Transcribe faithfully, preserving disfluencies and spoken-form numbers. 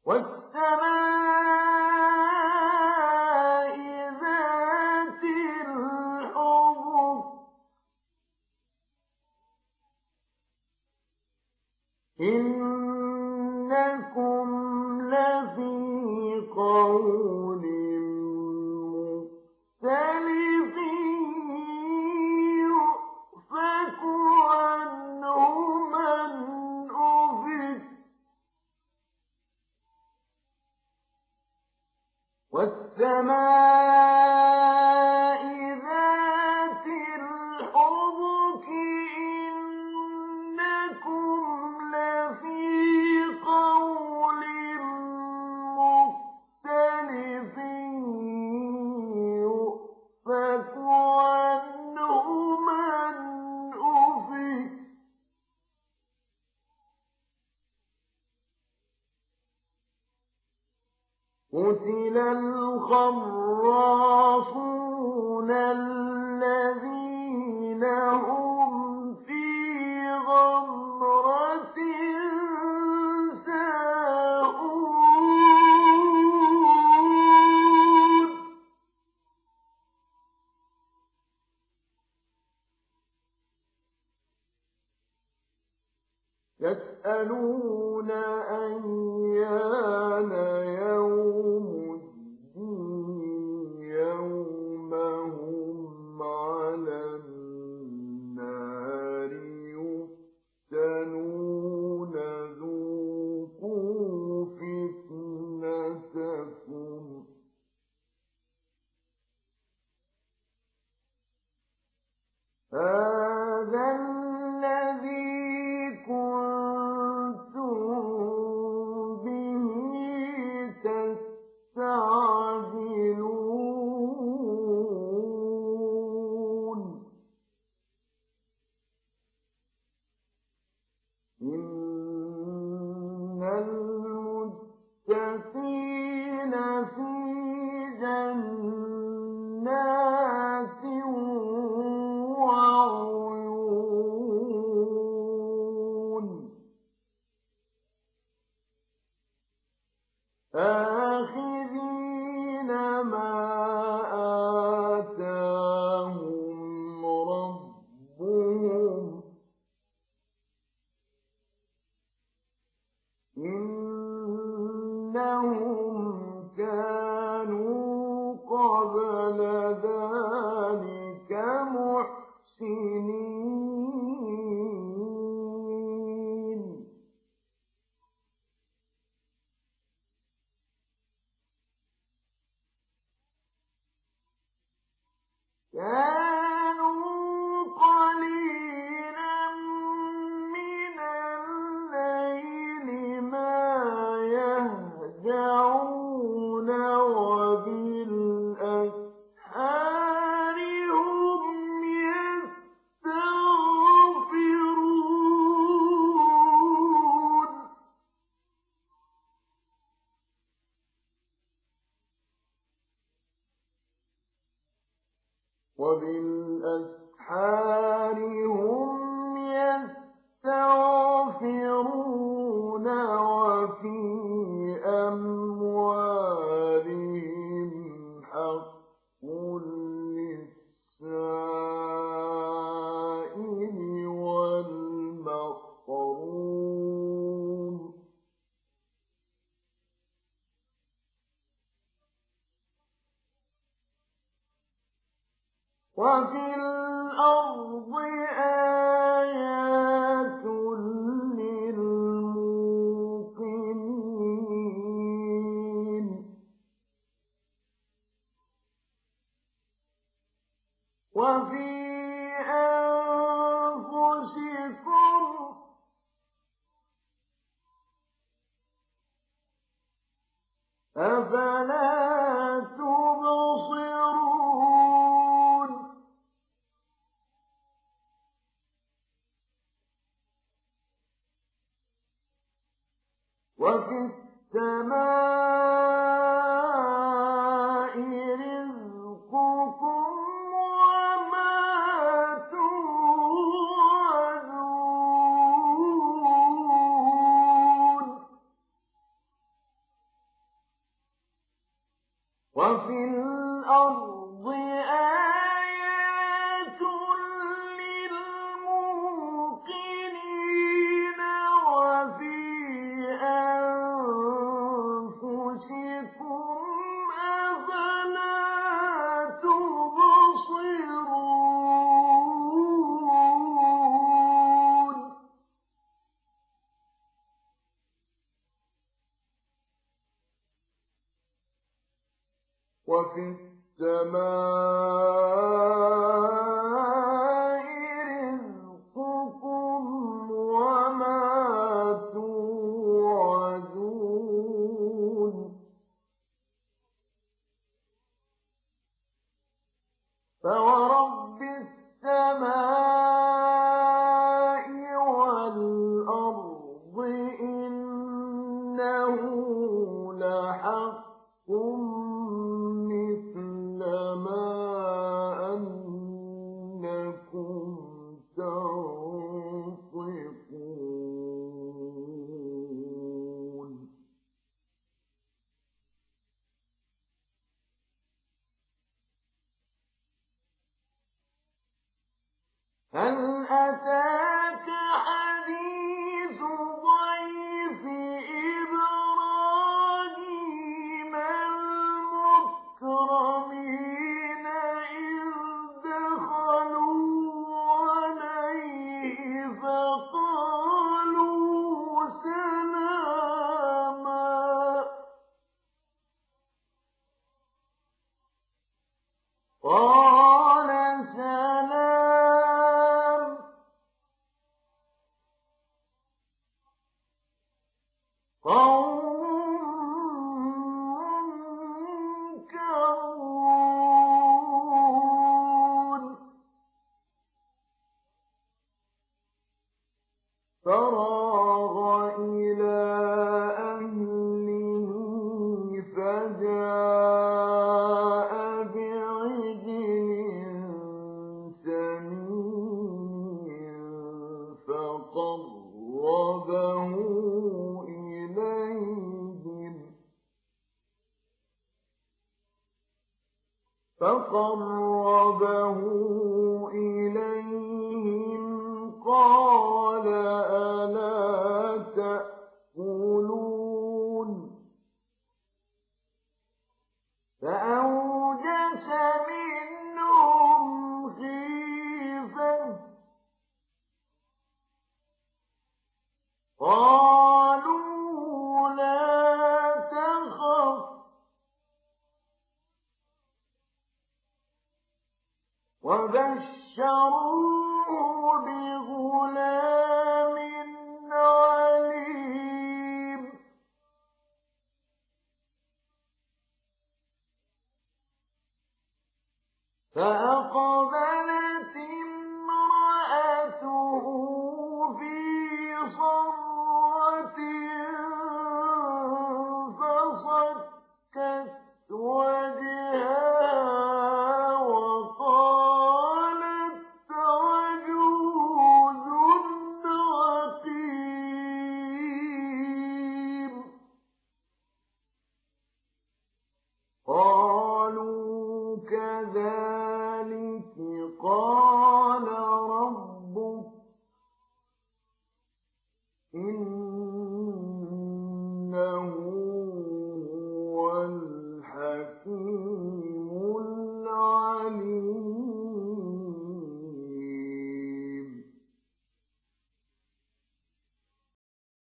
وَالسَّمَاءِ ذَاتِ الْحُبُكِ إِنَّكُمْ لَفِي قَوْلٍ مُخْتَلِفٍ يُؤْفَكُ عَنْهُ مَنْ أُفِكَ وَالسَّمَاءِ ذَاتِ الْحُبُكِ إِنَّكُمْ لَفِي قَوْلٍ مُخْتَلِفٍ يُؤْفَكُ عَنْهُ مَنْ أُفِكَ قُتِلَ الْخَرَّاصُونَ الَّذِينَ هُمْ فِي غَمْرَةٍ سَاهُونَ يَسْأَلُونَ أَيَّانَ يَوْمُ الدِّينِ يَوْمَ هُمْ عَلَى النَّارِ يُفْتَنُونَ ذُوقُوا فِتْنَتَكُمْ هَٰذَا الَّذِي كُنتُم بِهِ تَسْتَعْجِلُونَ إِنَّ الْمُتَّقِينَ فِي جَنَّاتٍ وَعُيُونٍ آخِذِينَ مَا آتَاهُمْ رَبُّهُمْ إِنَّهُمْ كَانُوا قَبْلَ ذَٰلِكَ مُحْسِنِينَ كَانُوا قَلِيلًا مِّنَ اللَّيْلِ مَا يَهْجَعُونَ وَبِالْأَسْحَارِ هُمْ يَسْتَغْفِرُونَ وَبِالْأَسْحَارِ هُمْ يَسْتَغْفِرُونَ وَفِي أَمْوَالِهِمْ حَقٌّ لِّلسَّائِلِ وَالْمَحْرُومِ وَفِي الْأَرْضِ آيَاتٌ لِّلْمُوقِنِينَ وَفِي أَنفُسِكُمْ أَفَلَا تُبْصِرُونَ وَفِي السَّمَاءِ رِزْقُكُمْ وَمَا تُوعَدُونَ وفي السماء رزقكم وما توعدون فورب السماء والأرض إنه لحق مثل ما أنكم تنطقون هل أتاك حديث ضيف إبراهيم المكرمين إذ دخلوا عليه فقالوا سلاما قال سلام قوم منكرون فراغ إلى أهله فجاء بعجل سمين فقربه إليهم فقربه